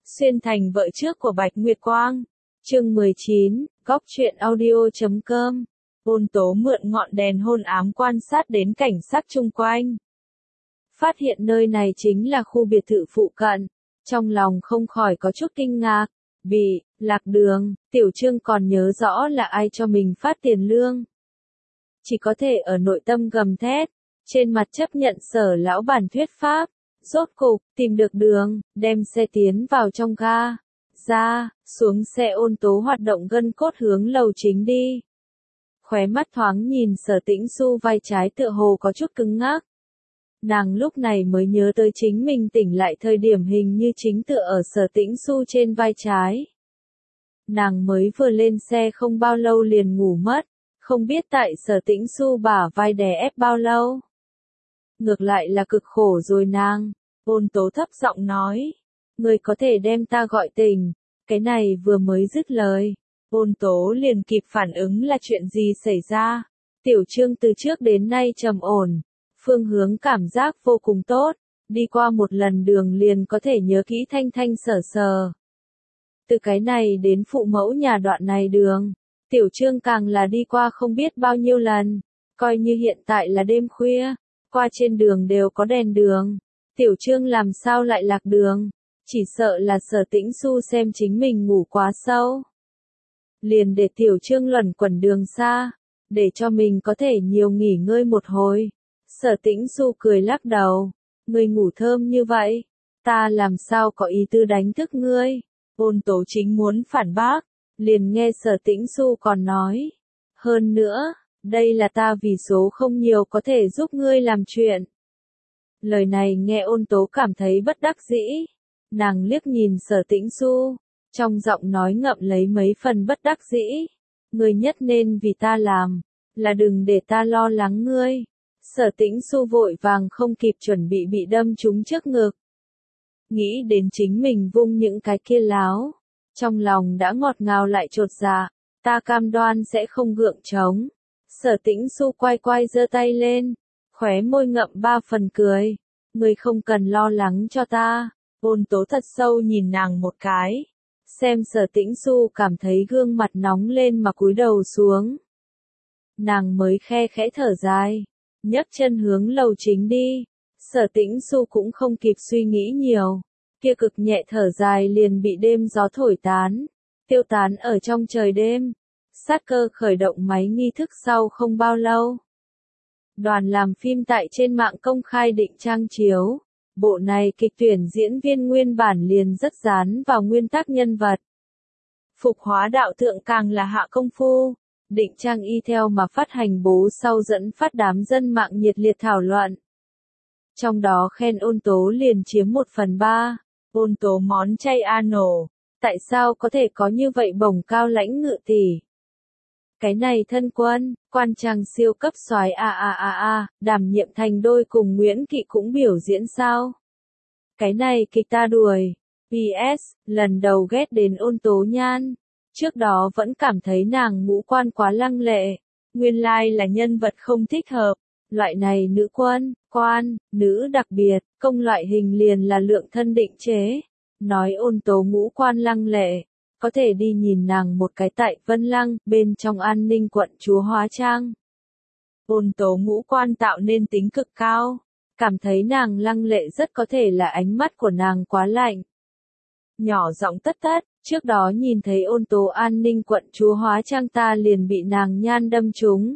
Xuyên thành vợ trước của Bạch Nguyệt Quang. Chương 19, góc truyện audio.com. Ôn Tố mượn ngọn đèn hôn ám quan sát đến cảnh sắc chung quanh. Phát hiện nơi này chính là khu biệt thự phụ cận. Trong lòng không khỏi có chút kinh ngạc. Bị lạc đường, Tiểu Trương còn nhớ rõ là ai cho mình phát tiền lương. Chỉ có thể ở nội tâm gầm thét, trên mặt chấp nhận Sở lão bản thuyết pháp. Rốt cục, tìm được đường, đem xe tiến vào trong ga. Ra, xuống xe Ôn Tố hoạt động gân cốt hướng lầu chính đi. Khóe mắt thoáng nhìn Sở Tĩnh Xu vai trái tựa hồ có chút cứng ngắc. Nàng lúc này mới nhớ tới chính mình tỉnh lại thời điểm hình như chính tựa ở Sở Tĩnh Xu trên vai trái. Nàng mới vừa lên xe không bao lâu liền ngủ mất, không biết tại Sở Tĩnh Xu bả vai đè ép bao lâu. Ngược lại là cực khổ rồi nàng. Ôn Tố thấp giọng nói. Người có thể đem ta gọi tỉnh. Cái này vừa mới dứt lời. Ôn Tố liền kịp phản ứng là chuyện gì xảy ra. Tiểu Trương từ trước đến nay trầm ổn. Phương hướng cảm giác vô cùng tốt. Đi qua một lần đường liền có thể nhớ kỹ thanh thanh sở sờ. Từ cái này đến phụ mẫu nhà đoạn này đường. Tiểu Trương càng là đi qua không biết bao nhiêu lần. Coi như hiện tại là đêm khuya. Qua trên đường đều có đèn đường. Tiểu Trương làm sao lại lạc đường, chỉ sợ là Sở Tĩnh Xu xem chính mình ngủ quá sâu. Liền để Tiểu Trương luẩn quẩn đường xa, để cho mình có thể nhiều nghỉ ngơi một hồi. Sở Tĩnh Xu cười lắc đầu, ngươi ngủ thơm như vậy, ta làm sao có ý tư đánh thức ngươi. Ôn Tố chính muốn phản bác, liền nghe Sở Tĩnh Xu còn nói. Hơn nữa, đây là ta vì số không nhiều có thể giúp ngươi làm chuyện. Lời này nghe Ôn Tố cảm thấy bất đắc dĩ. Nàng liếc nhìn Sở Tĩnh Xu, trong giọng nói ngậm lấy mấy phần bất đắc dĩ. Ngươi nhất nên vì ta làm, là đừng để ta lo lắng ngươi. Sở Tĩnh Xu vội vàng không kịp chuẩn bị đâm trúng trước ngực. Nghĩ đến chính mình vung những cái kia láo. Trong lòng đã ngọt ngào lại chột dạ, ta cam đoan sẽ không gượng trống. Sở Tĩnh Xu quay giơ tay lên. Khóe môi ngậm ba phần cười. Ngươi không cần lo lắng cho ta. Ôn Tố thật sâu nhìn nàng một cái. Xem Sở Tĩnh Xu cảm thấy gương mặt nóng lên mà cúi đầu xuống. Nàng mới khe khẽ thở dài. Nhấc chân hướng lầu chính đi. Sở Tĩnh Xu cũng không kịp suy nghĩ nhiều. Kia cực nhẹ thở dài liền bị đêm gió thổi tán. Tiêu tán ở trong trời đêm. Sát cơ khởi động máy nghi thức sau không bao lâu. Đoàn làm phim tại trên mạng công khai định trang chiếu. Bộ này kịch tuyển diễn viên nguyên bản liền rất dán vào nguyên tắc nhân vật. Phục hóa đạo thượng càng là hạ công phu. Định trang y theo mà phát hành bố sau dẫn phát đám dân mạng nhiệt liệt thảo luận. Trong đó khen Ôn Tố liền chiếm 1/3. Ôn Tố món chay a nổ. Tại sao có thể có như vậy bổng cao lãnh ngự tỷ? Cái này thân quân, quan trang siêu cấp soái đảm nhiệm thành đôi cùng Nguyễn Kỵ cũng biểu diễn sao? Cái này kịch ta đuổi. PS, lần đầu ghét đến Ôn Tố nhan. Trước đó vẫn cảm thấy nàng ngũ quan quá lăng lệ. Nguyên lai là nhân vật không thích hợp. Loại này nữ quân, quan, nữ đặc biệt, công loại hình liền là lượng thân định chế. Nói Ôn Tố ngũ quan lăng lệ. Có thể đi nhìn nàng một cái tại Vân Lăng, bên trong An Ninh quận chúa hóa trang. Ôn Tố ngũ quan tạo nên tính cực cao. Cảm thấy nàng lăng lệ rất có thể là ánh mắt của nàng quá lạnh. Nhỏ giọng tất, trước đó nhìn thấy Ôn Tố An Ninh quận chúa hóa trang ta liền bị nàng nhan đâm trúng.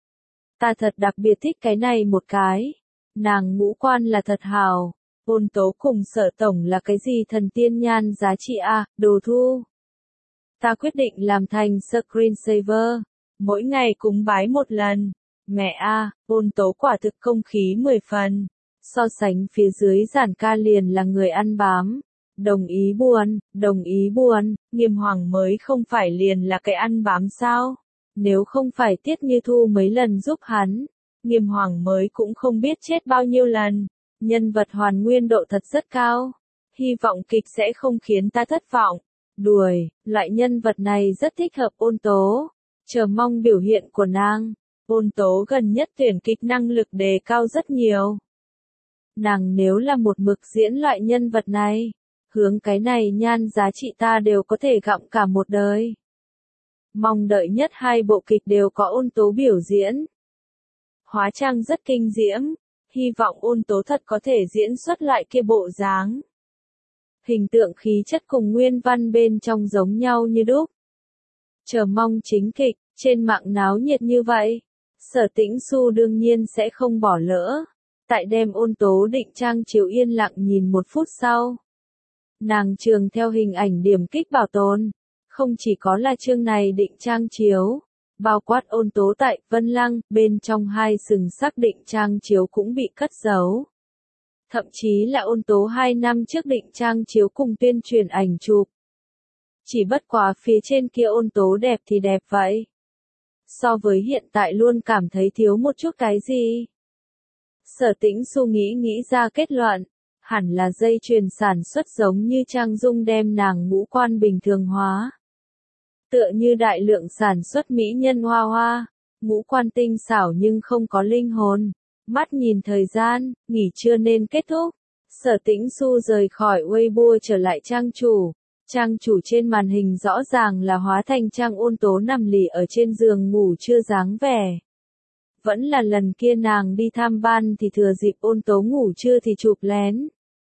Ta thật đặc biệt thích cái này một cái. Nàng ngũ quan là thật hào. Ôn Tố cùng Sở tổng là cái gì thần tiên nhan giá trị a, đồ thu. Ta quyết định làm thành screensaver, mỗi ngày cúng bái một lần. Mẹ a, Ôn Tố quả thực công khí 10 phần. So sánh phía dưới giản ca liền là người ăn bám. Đồng ý buồn, Nghiêm Hoàng mới không phải liền là cái ăn bám sao? Nếu không phải Tiết Như Thu mấy lần giúp hắn, Nghiêm Hoàng mới cũng không biết chết bao nhiêu lần. Nhân vật hoàn nguyên độ thật rất cao. Hy vọng kịch sẽ không khiến ta thất vọng. Đuổi, loại nhân vật này rất thích hợp Ôn Tố. Chờ mong biểu hiện của nàng. Ôn Tố gần nhất tuyển kịch năng lực đề cao rất nhiều. Nàng nếu là một mực diễn loại nhân vật này, hướng cái này nhan giá trị ta đều có thể gặm cả một đời. Mong đợi nhất 2 bộ kịch đều có Ôn Tố biểu diễn. Hóa trang rất kinh diễm, hy vọng Ôn Tố thật có thể diễn xuất lại kia bộ dáng. Hình tượng khí chất cùng nguyên văn bên trong giống nhau như đúc. Chờ mong chính kịch, trên mạng náo nhiệt như vậy. Sở Tĩnh Xu đương nhiên sẽ không bỏ lỡ. Tại đem Ôn Tố định trang chiếu yên lặng nhìn 1 phút sau. Nàng trường theo hình ảnh điểm kích bảo tồn. Không chỉ có là chương này định trang chiếu, bao quát Ôn Tố tại Vân Lăng, bên trong 2 sừng sắc định trang chiếu cũng bị cất giấu. Thậm chí là Ôn Tố 2 năm trước định trang chiếu cùng tuyên truyền ảnh chụp. Chỉ bất quá phía trên kia Ôn Tố đẹp thì đẹp vậy. So với hiện tại luôn cảm thấy thiếu một chút cái gì. Sở Tĩnh Xu nghĩ ra kết luận, hẳn là dây chuyền sản xuất giống như Trang Dung đem nàng ngũ quan bình thường hóa. Tựa như đại lượng sản xuất mỹ nhân hoa hoa, ngũ quan tinh xảo nhưng không có linh hồn. Mắt nhìn thời gian, nghỉ trưa nên kết thúc. Sở Tĩnh Xu rời khỏi Weibo trở lại trang chủ. Trang chủ trên màn hình rõ ràng là hóa thành Trang Ôn Tố nằm lì ở trên giường ngủ chưa dáng vẻ. Vẫn là lần kia nàng đi tham ban thì thừa dịp Ôn Tố ngủ trưa thì chụp lén.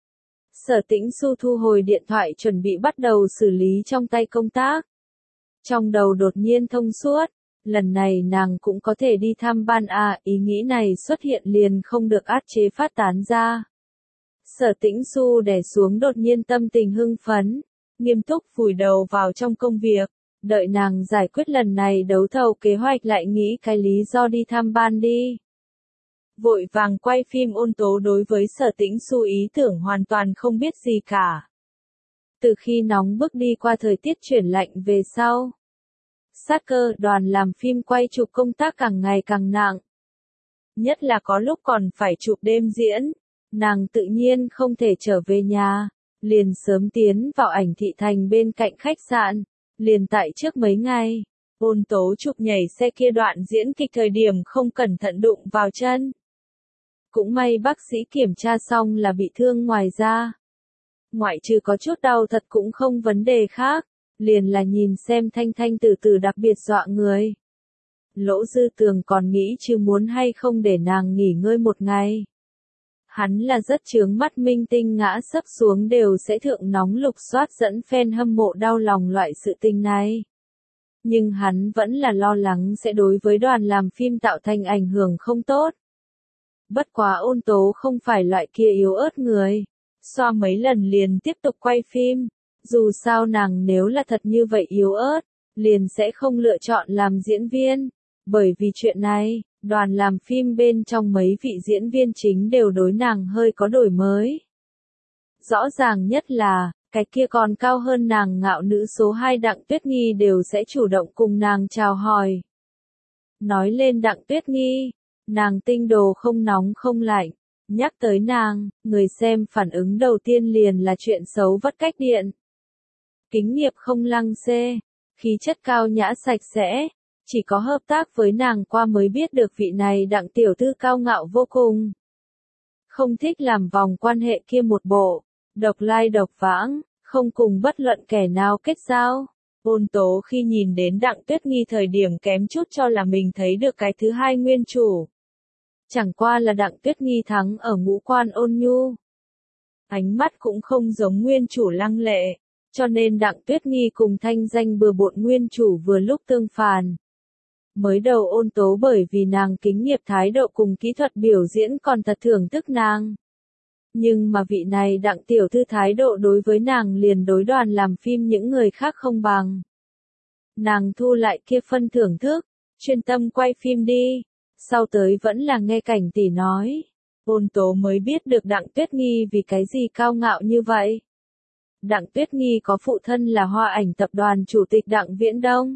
Sở Tĩnh Xu thu hồi điện thoại chuẩn bị bắt đầu xử lý trong tay công tác. Trong đầu đột nhiên thông suốt, lần này nàng cũng có thể đi thăm ban à, ý nghĩ này xuất hiện liền không được át chế phát tán ra. Sở Tĩnh Xu đè xuống đột nhiên tâm tình hưng phấn, nghiêm túc vùi đầu vào trong công việc, đợi nàng giải quyết lần này đấu thầu kế hoạch lại nghĩ cái lý do đi thăm ban đi. Vội vàng quay phim Ôn Tố đối với Sở Tĩnh Xu ý tưởng hoàn toàn không biết gì cả. Từ khi nóng bức đi qua thời tiết chuyển lạnh về sau, sát cơ đoàn làm phim quay chụp công tác càng ngày càng nặng. Nhất là có lúc còn phải chụp đêm diễn, nàng tự nhiên không thể trở về nhà, liền sớm tiến vào ảnh thị thành bên cạnh khách sạn, liền tại trước mấy ngày, Ôn Tố chụp nhảy xe kia đoạn diễn kịch thời điểm không cẩn thận đụng vào chân. Cũng may bác sĩ kiểm tra xong là bị thương ngoài da. Ngoại trừ có chút đau thật cũng không vấn đề khác, liền là nhìn xem Thanh Thanh từ từ đặc biệt dọa người. Lỗ Dư Tường còn nghĩ chứ muốn hay không để nàng nghỉ ngơi một ngày. Hắn là rất chướng mắt minh tinh ngã sấp xuống đều sẽ thượng nóng lục soát dẫn fan hâm mộ đau lòng loại sự tình này. Nhưng hắn vẫn là lo lắng sẽ đối với đoàn làm phim tạo thành ảnh hưởng không tốt. Bất quá Ôn Tố không phải loại kia yếu ớt người. Xoa mấy lần liền tiếp tục quay phim. Dù sao nàng nếu là thật như vậy yếu ớt, liền sẽ không lựa chọn làm diễn viên. Bởi vì chuyện này, đoàn làm phim bên trong mấy vị diễn viên chính đều đối nàng hơi có đổi mới. Rõ ràng nhất là, cái kia còn cao hơn nàng ngạo nữ số 2 Đặng Tuyết Nghi đều sẽ chủ động cùng nàng chào hỏi. Nói lên Đặng Tuyết Nghi, nàng tinh đồ không nóng không lạnh. Nhắc tới nàng, người xem phản ứng đầu tiên liền là chuyện xấu vắt cách điện. Kính nghiệp không lăng xê, khí chất cao nhã sạch sẽ, chỉ có hợp tác với nàng qua mới biết được vị này Đặng tiểu thư cao ngạo vô cùng. Không thích làm vòng quan hệ kia một bộ, độc lai độc vãng, không cùng bất luận kẻ nào kết giao. Ôn Tố khi nhìn đến Đặng Tuyết Nghi thời điểm kém chút cho là mình thấy được cái thứ hai nguyên chủ. Chẳng qua là Đặng Tuyết Nghi thắng ở ngũ quan ôn nhu. Ánh mắt cũng không giống nguyên chủ lăng lệ, cho nên Đặng Tuyết Nghi cùng thanh danh bừa bộn nguyên chủ vừa lúc tương phàn. Mới đầu Ôn Tố bởi vì nàng kính nghiệp thái độ cùng kỹ thuật biểu diễn còn thật thưởng thức nàng. Nhưng mà vị này Đặng tiểu thư thái độ đối với nàng liền đối đoàn làm phim những người khác không bằng. Nàng thu lại kia phân thưởng thức, chuyên tâm quay phim đi. Sau tới vẫn là nghe Cảnh tỷ nói. Ôn Tố mới biết được Đặng Tuyết Nghi vì cái gì cao ngạo như vậy. Đặng Tuyết Nghi có phụ thân là Hoa Ảnh tập đoàn chủ tịch Đặng Viễn Đông.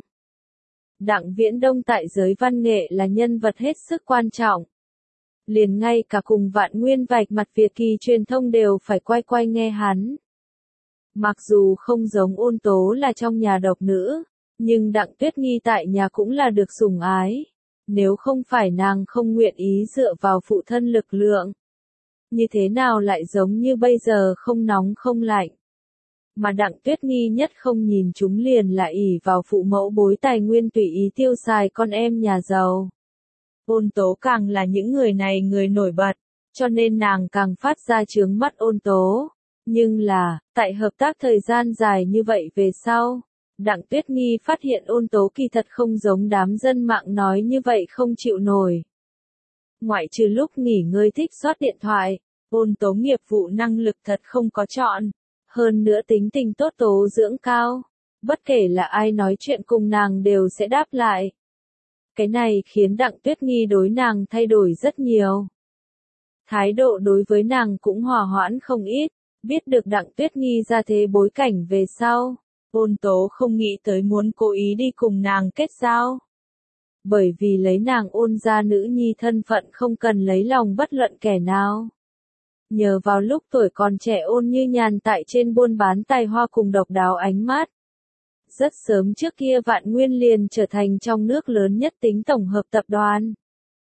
Đặng Viễn Đông tại giới văn nghệ là nhân vật hết sức quan trọng. Liền ngay cả cùng Vạn Nguyên vạch mặt Việt kỳ truyền thông đều phải quay nghe hắn. Mặc dù không giống Ôn Tố là trong nhà độc nữ, nhưng Đặng Tuyết Nghi tại nhà cũng là được sủng ái. Nếu không phải nàng không nguyện ý dựa vào phụ thân lực lượng, như thế nào lại giống như bây giờ không nóng không lạnh. Mà Đặng Tuyết Nghi nhất không nhìn chúng liền là ỷ vào phụ mẫu bối tài nguyên tùy ý tiêu xài con em nhà giàu. Ôn Tố càng là những người này người nổi bật, cho nên nàng càng phát ra chướng mắt Ôn Tố. Nhưng là, tại hợp tác thời gian dài như vậy về sau, Đặng Tuyết Nghi phát hiện Ôn Tố kỳ thật không giống đám dân mạng nói như vậy không chịu nổi. Ngoại trừ lúc nghỉ ngơi thích soát điện thoại, Ôn Tố nghiệp vụ năng lực thật không có chọn. Hơn nữa tính tình tốt tố dưỡng cao. Bất kể là ai nói chuyện cùng nàng đều sẽ đáp lại. Cái này khiến Đặng Tuyết Nghi đối nàng thay đổi rất nhiều. Thái độ đối với nàng cũng hòa hoãn không ít. Biết được Đặng Tuyết Nghi ra thế bối cảnh về sau, Ôn Tố không nghĩ tới muốn cố ý đi cùng nàng kết giao. Bởi vì lấy nàng Ôn gia nữ nhi thân phận không cần lấy lòng bất luận kẻ nào. Nhờ vào lúc tuổi còn trẻ Ôn Như Nhàn tại trên buôn bán tài hoa cùng độc đáo ánh mắt. Rất sớm trước kia Vạn Nguyên liền trở thành trong nước lớn nhất tính tổng hợp tập đoàn.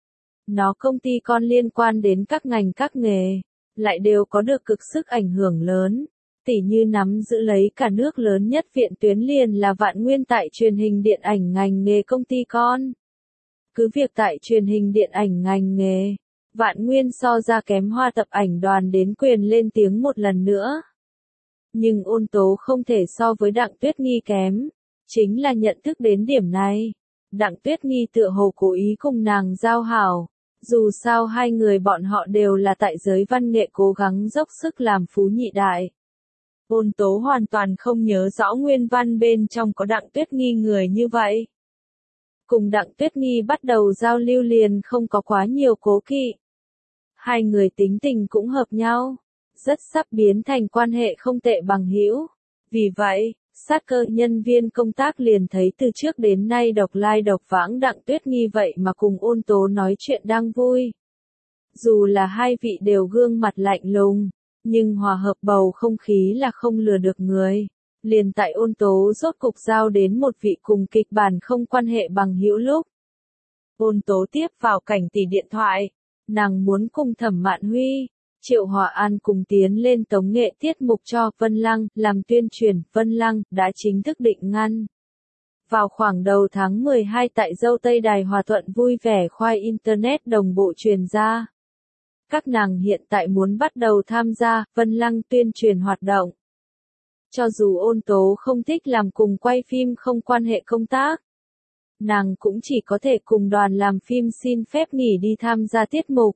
Nó công ty con liên quan đến các ngành các nghề, lại đều có được cực sức ảnh hưởng lớn. Tỉ như nắm giữ lấy cả nước lớn nhất viện tuyến liền là Vạn Nguyên tại truyền hình điện ảnh ngành nghề công ty con. Cứ việc tại truyền hình điện ảnh ngành nghề, Vạn Nguyên so ra kém Hoa tập ảnh đoàn đến quyền lên tiếng một lần nữa. Nhưng Ôn Tố không thể so với Đặng Tuyết Nghi kém, chính là nhận thức đến điểm này. Đặng Tuyết Nghi tựa hồ cố ý cùng nàng giao hảo, dù sao hai người bọn họ đều là tại giới văn nghệ cố gắng dốc sức làm phú nhị đại. Ôn Tố hoàn toàn không nhớ rõ nguyên văn bên trong có Đặng Tuyết Nghi người như vậy. Cùng Đặng Tuyết Nghi bắt đầu giao lưu liền không có quá nhiều cố kỵ. Hai người tính tình cũng hợp nhau, rất sắp biến thành quan hệ không tệ bằng hữu. Vì vậy, sát cơ nhân viên công tác liền thấy từ trước đến nay độc lai độc vãng Đặng Tuyết Nghi vậy mà cùng Ôn Tố nói chuyện đang vui. Dù là hai vị đều gương mặt lạnh lùng, nhưng hòa hợp bầu không khí là không lừa được người. Liền tại Ôn Tố rốt cục giao đến một vị cùng kịch bản không quan hệ bằng hữu lúc. Ôn Tố tiếp vào cảnh tỷ điện thoại, nàng muốn cùng Thẩm Mạn Huy, Triệu Hòa An cùng tiến lên tống nghệ tiết mục cho Vân Lăng làm tuyên truyền. Vân Lăng đã chính thức định ngăn. Vào khoảng đầu tháng 12 tại Dâu Tây Đài Hòa Thuận vui vẻ khoai Internet đồng bộ truyền ra. Các nàng hiện tại muốn bắt đầu tham gia Vân Lăng tuyên truyền hoạt động. Cho dù Ôn Tố không thích làm cùng quay phim không quan hệ công tác, nàng cũng chỉ có thể cùng đoàn làm phim xin phép nghỉ đi tham gia tiết mục.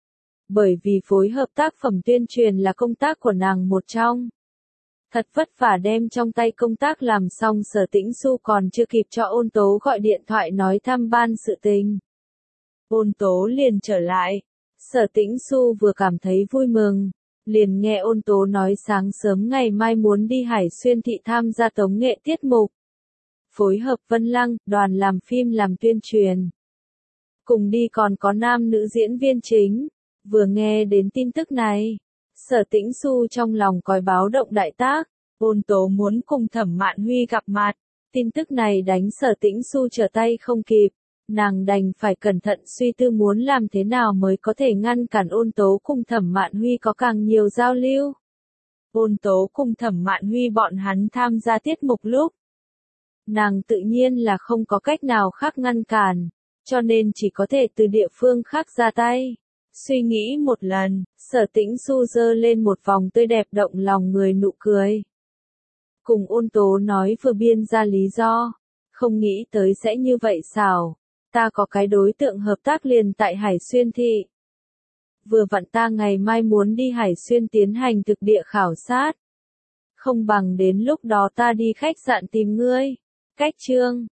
Bởi vì phối hợp tác phẩm tuyên truyền là công tác của nàng một trong. Thật vất vả đem trong tay công tác làm xong Sở Tĩnh Xu còn chưa kịp cho Ôn Tố gọi điện thoại nói thăm ban sự tình. Ôn Tố liền trở lại. Sở Tĩnh Xu vừa cảm thấy vui mừng, liền nghe Ôn Tố nói sáng sớm ngày mai muốn đi Hải Xuyên thị tham gia tống nghệ tiết mục. Phối hợp Vân Lăng, đoàn làm phim làm tuyên truyền. Cùng đi còn có nam nữ diễn viên chính. Vừa nghe đến tin tức này, Sở Tĩnh Xu trong lòng còi báo động đại tác. Ôn Tố muốn cùng Thẩm Mạn Huy gặp mặt. Tin tức này đánh Sở Tĩnh Xu trở tay không kịp. Nàng đành phải cẩn thận suy tư muốn làm thế nào mới có thể ngăn cản Ôn Tố cùng Thẩm Mạn Huy có càng nhiều giao lưu. Ôn Tố cùng Thẩm Mạn Huy bọn hắn tham gia tiết mục lúc. Nàng tự nhiên là không có cách nào khác ngăn cản, cho nên chỉ có thể từ địa phương khác ra tay. Suy nghĩ một lần, Sở Tĩnh Xu giơ lên một vòng tươi đẹp động lòng người nụ cười. Cùng Ôn Tố nói vừa biên ra lý do, không nghĩ tới sẽ như vậy xảo. Ta có cái đối tượng hợp tác liền tại Hải Xuyên thị. Vừa vặn ta ngày mai muốn đi Hải Xuyên tiến hành thực địa khảo sát. Không bằng đến lúc đó ta đi khách sạn tìm ngươi. Cách chương